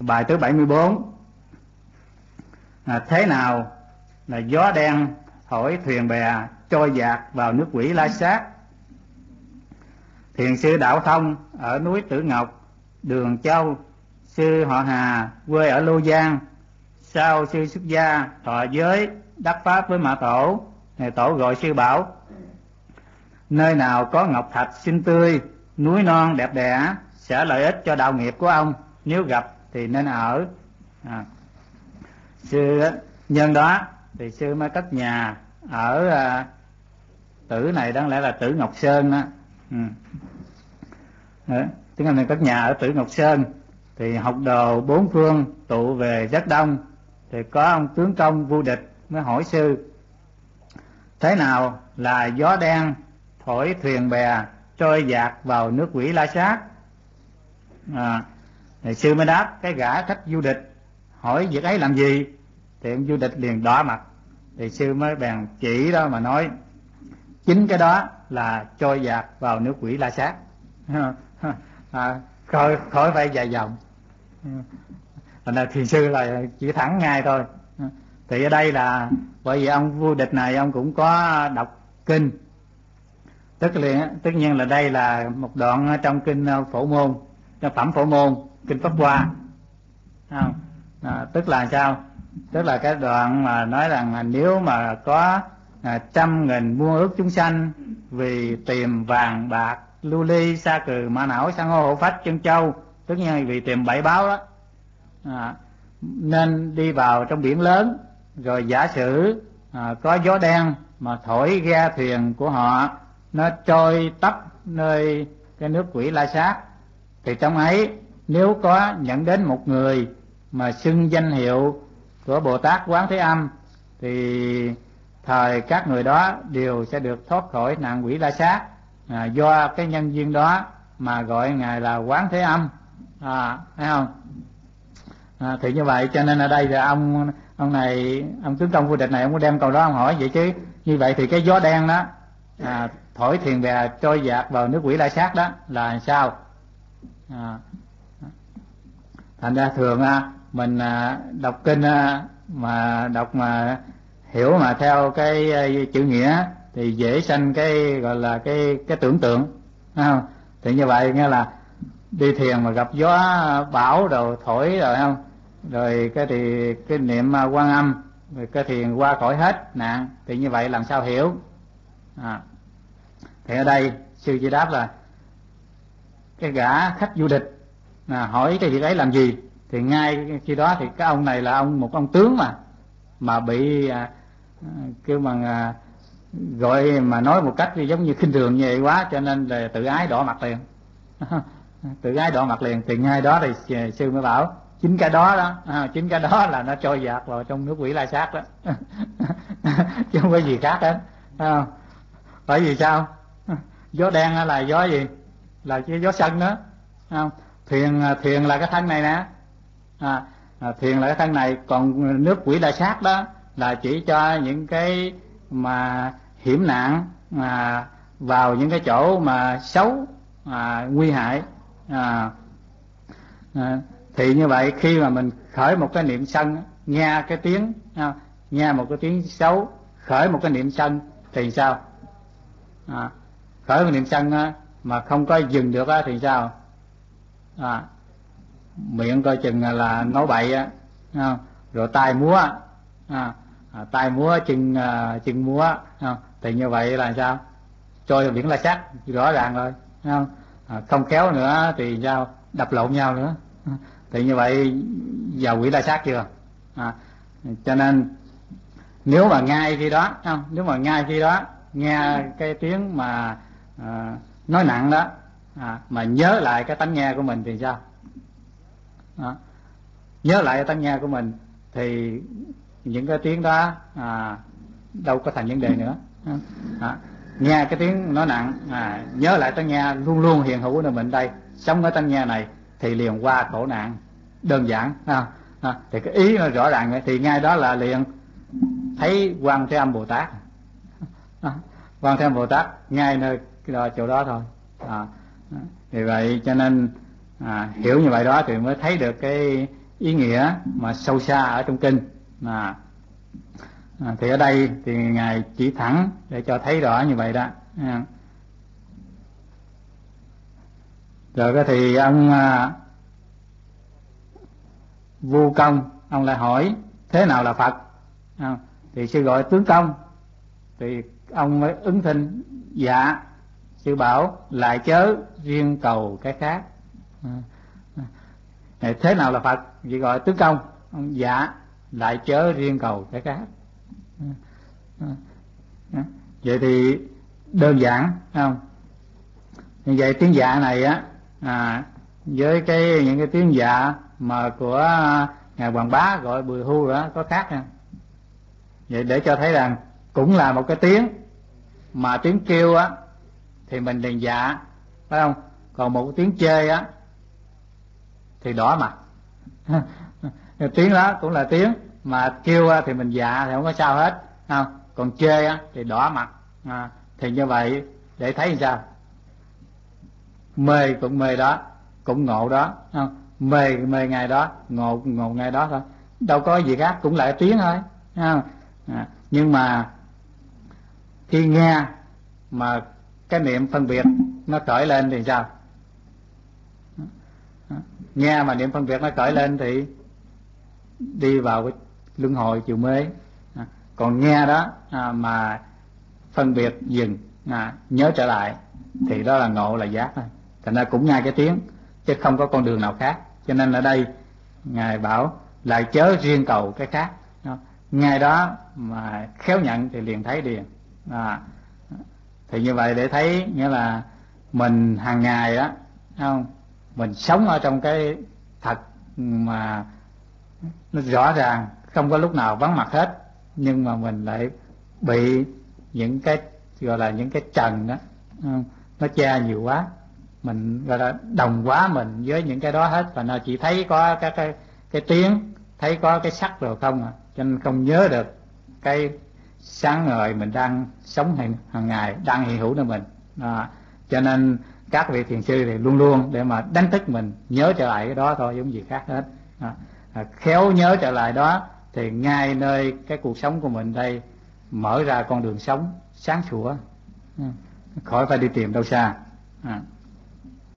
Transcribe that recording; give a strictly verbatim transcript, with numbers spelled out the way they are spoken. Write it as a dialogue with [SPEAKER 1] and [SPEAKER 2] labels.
[SPEAKER 1] Bài thứ bảy mươi bốn. À, thế nào là gió đen thổi thuyền bè trôi dạt vào nước quỷ La Sát? Thiền sư Đạo Thông ở núi Tử Ngọc, Đường Châu, sư họ Hà quê ở Lô Giang. Sau sư xuất gia thọ giới đắc pháp với Mã Tổ, Ngài Tổ gọi sư bảo: nơi nào có ngọc thạch xinh tươi, núi non đẹp đẽ sẽ lợi ích cho đạo nghiệp của ông, nếu gặp thì nên ở. À, sư nhân đó thì sư mới cất nhà ở à, Tử này, đáng lẽ là Tử Ngọc Sơn đó. Ừ. Đó, tiếng Anh này cất nhà ở Tử Ngọc Sơn. Thì học đồ bốn phương tụ về rất đông. Thì có ông tướng công Vu Địch mới hỏi sư: thế nào là gió đen thổi thuyền bè trôi dạt vào nước quỷ La Sát? À, thì sư mới đáp: cái gã khách Du Địch hỏi việc ấy làm gì? Thì ông Du Địch liền đỏ mặt. Thì sư mới bèn chỉ đó mà nói: chính cái đó là trôi dạt vào nước quỷ La Sát. À, khỏi khỏi phải dài dòng. Thành ra thiền sư là chỉ thẳng ngay thôi. Thì ở đây là bởi vì ông Vu Địch này ông cũng có đọc kinh, tức là tất nhiên là đây là một đoạn trong kinh Phổ Môn, trong phẩm Phổ Môn, kinh Pháp Hoa. À, tức là sao? Tức là cái đoạn mà nói rằng nếu mà có à, trăm nghìn muôn ước chúng sanh vì tìm vàng bạc lưu ly sa cừ mã não san hô hộ phách chân châu, tất nhiên vì tìm bảy báo đó, à, nên đi vào trong biển lớn. Rồi giả sử à, có gió đen mà thổi ghe thuyền của họ nó trôi tấp nơi cái nước quỷ La Sát, thì trong ấy nếu có nhận đến một người mà xưng danh hiệu của Bồ Tát Quán Thế Âm, thì thời các người đó đều sẽ được thoát khỏi nạn quỷ La Sát. À, do cái nhân duyên đó mà gọi ngài là Quán Thế Âm, à, thấy không? À, thì như vậy cho nên ở đây là ông ông này, ông tướng công Vu Địch này, ông có đem câu đó ông hỏi vậy chứ. Như vậy thì cái gió đen đó à, thổi thuyền bè trôi dạt vào nước quỷ La Sát đó là sao? À, thành ra thường mình đọc kinh mà đọc mà hiểu mà theo cái chữ nghĩa thì dễ sanh cái gọi là cái cái tưởng tượng, không? Thì như vậy nghe là đi thiền mà gặp gió bão đồ thổi rồi không, rồi cái thì cái niệm Quan Âm, rồi cái thiền qua khỏi hết nạn, thì như vậy làm sao hiểu? À, thì ở đây sư chỉ đáp là cái gã khách Du Địch à, hỏi cái việc ấy làm gì, thì ngay khi đó thì cái ông này là ông một ông tướng mà mà bị à, kêu bằng à, gọi mà nói một cách giống như khinh thường như vậy quá, cho nên là tự ái đỏ mặt liền. Tự ái đỏ mặt liền. Thì ngay đó thì sư mới bảo chính cái đó đó à, chính cái đó là nó trôi dạt vào trong nước quỷ La Sát đó. Chứ không có gì khác hết. À, bởi vì sao? Gió đen là gió gì? Là cái gió sân đó. À, thuyền thuyền là cái thân này nè. À, à, thuyền là cái thân này, còn nước quỷ La Sát đó là chỉ cho những cái mà hiểm nạn à, vào những cái chỗ mà xấu à, nguy hại. À, à, thì như vậy khi mà mình khởi một cái niệm sân, nghe cái tiếng à, nghe một cái tiếng xấu, khởi một cái niệm sân thì sao? À, khởi một niệm sân á, mà không có dừng được á, thì sao? À, miệng coi chừng là nói bậy á, à, rồi tay múa à, à, tay múa chân à, chân múa à, thì như vậy là sao? Trôi vào biển La Sát rõ ràng rồi, không? À, không khéo nữa thì sao? Đập lộn nhau nữa. Thì như vậy vào quỷ La Sát chưa? À, cho nên nếu mà ngay khi đó không, nếu mà ngay khi đó nghe cái tiếng mà à, nói nặng đó à, mà nhớ lại cái tánh nghe của mình thì sao? À, nhớ lại cái tánh nghe của mình thì những cái tiếng đó à, đâu có thành vấn đề nữa. À, nghe cái tiếng nói nặng à, nhớ lại tánh nghe luôn luôn hiện hữu nơi mình đây, sống ở tánh nghe này thì liền qua khổ nạn, đơn giản. À, à, thì cái ý nó rõ ràng thì ngay đó là liền thấy Quan Thế Âm Bồ Tát. À, Quan Thế Âm Bồ Tát ngay nơi cái đó, chỗ đó thôi. À, vì vậy cho nên à, hiểu như vậy đó thì mới thấy được cái ý nghĩa mà sâu xa ở trong kinh. À, à, thì ở đây thì ngài chỉ thẳng để cho thấy rõ như vậy đó. À. Rồi cái thì ông à, Vu Công ông lại hỏi thế nào là Phật. À, thì sư gọi tướng công, thì ông mới ứng thinh dạ. Sư bảo lại chớ riêng cầu cái khác. À, à, thế nào là Phật? Vì gọi tướng công. Ông dạ lại chớ riêng cầu cái khác. À, à, à. Vậy thì đơn giản không? Như vậy tiếng dạ này á, à, với cái những cái tiếng dạ mà của ngài Hoàng Bá gọi bùi hu đó có khác nha. Vậy để cho thấy rằng cũng là một cái tiếng, mà tiếng kêu á thì mình liền dạ, phải không? Còn một tiếng chê á thì đỏ mặt. Tiếng đó cũng là tiếng, mà kêu á thì mình dạ thì không có sao hết, không? Còn chê á thì đỏ mặt. À, thì như vậy để thấy sao? Mê cũng mê đó, cũng ngộ đó, không? Mê mê ngày đó, ngộ ngộ ngày đó thôi, đâu có gì khác, cũng lại tiếng thôi, không? À, nhưng mà khi nghe mà cái niệm phân biệt nó khởi lên thì sao? Nghe mà niệm phân biệt nó khởi lên thì đi vào cái luân hồi chiều mê. À, còn nghe đó à, mà phân biệt dừng, à, nhớ trở lại thì đó là ngộ, là giác thôi. Thành ra cũng ngay cái tiếng chứ không có con đường nào khác. Cho nên ở đây ngài bảo lại chớ riêng cầu cái khác. Ngay đó mà khéo nhận thì liền thấy liền. À, thì như vậy để thấy nghĩa là mình hàng ngày đó, không, mình sống ở trong cái thật mà nó rõ ràng, không có lúc nào vắng mặt hết, nhưng mà mình lại bị những cái gọi là những cái trần đó, không? Nó che nhiều quá, mình gọi là đồng quá mình với những cái đó hết, và nó chỉ thấy có các cái cái tiếng, thấy có cái sắc rồi không à, cho nên không nhớ được cái sáng ngời mình đang sống hàng, hàng ngày đang hiện hữu nơi mình. À, cho nên các vị thiền sư thì luôn luôn để mà đánh thức mình nhớ trở lại cái đó thôi, giống gì khác hết. À, à, khéo nhớ trở lại đó thì ngay nơi cái cuộc sống của mình đây mở ra con đường sống sáng sủa, à, khỏi phải đi tìm đâu xa. À.